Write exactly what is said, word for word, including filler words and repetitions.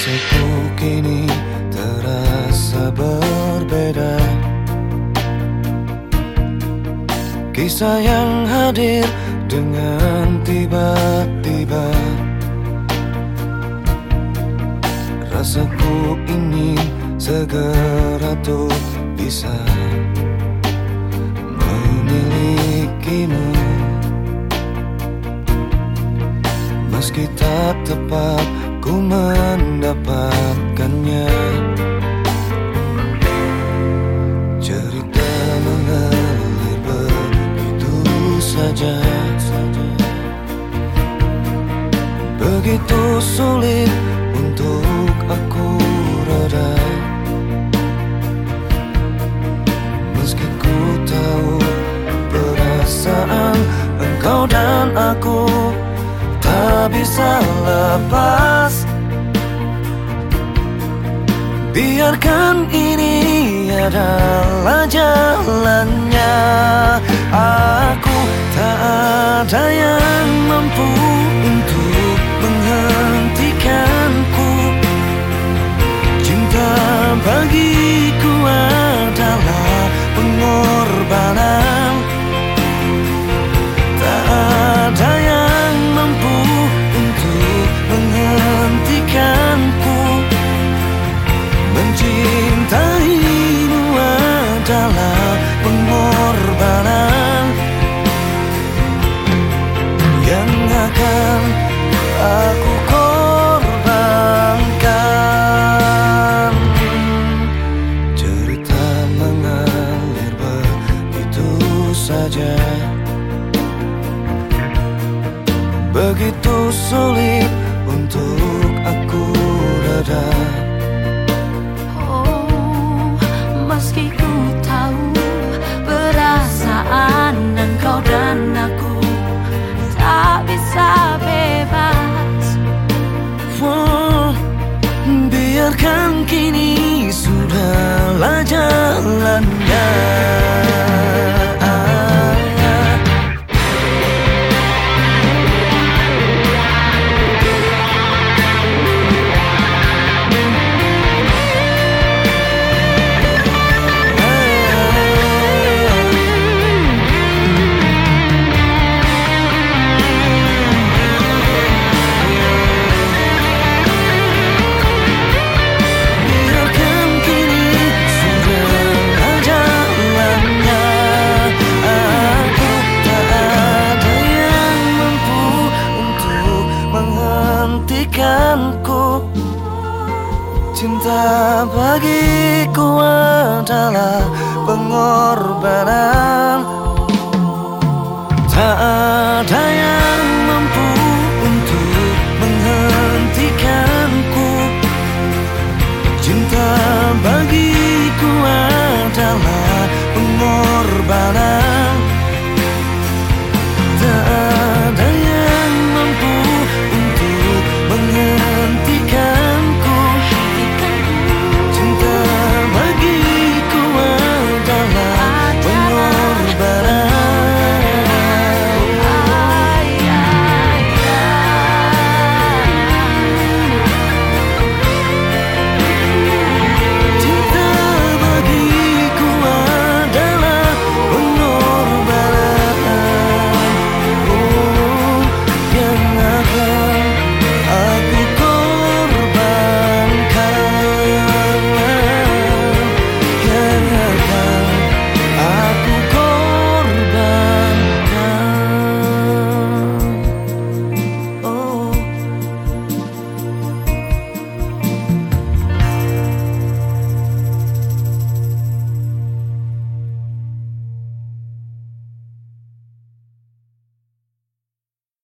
Rasaku kini terasa berbeda. Kisah yang hadir dengan tiba-tiba. Rasaku ingin segera tuh bisa memilikimu, meski tak tepat ku mendapatkannya. Cerita mengalir begitu saja, begitu sulit untuk aku reda. Meski ku tahu perasaan engkau dan aku tak bisa lepas. Biarkan ini adalah jalannya. Aku tak ada yang mampu untuk menghentikanku. Cinta bagiku adalah pengorbanan. Tak ada yang mampu untuk menghentikanku. Mencintaimu adalah pengorbanan yang akan aku korbankan. Cerita mengalir begitu saja, begitu sulit untuk aku reda. Meski ku tahu perasaan engkau dan aku tak bisa bebas. Oh, biarkan kini sudahlah jalannya. Cinta bagiku adalah pengorbanan.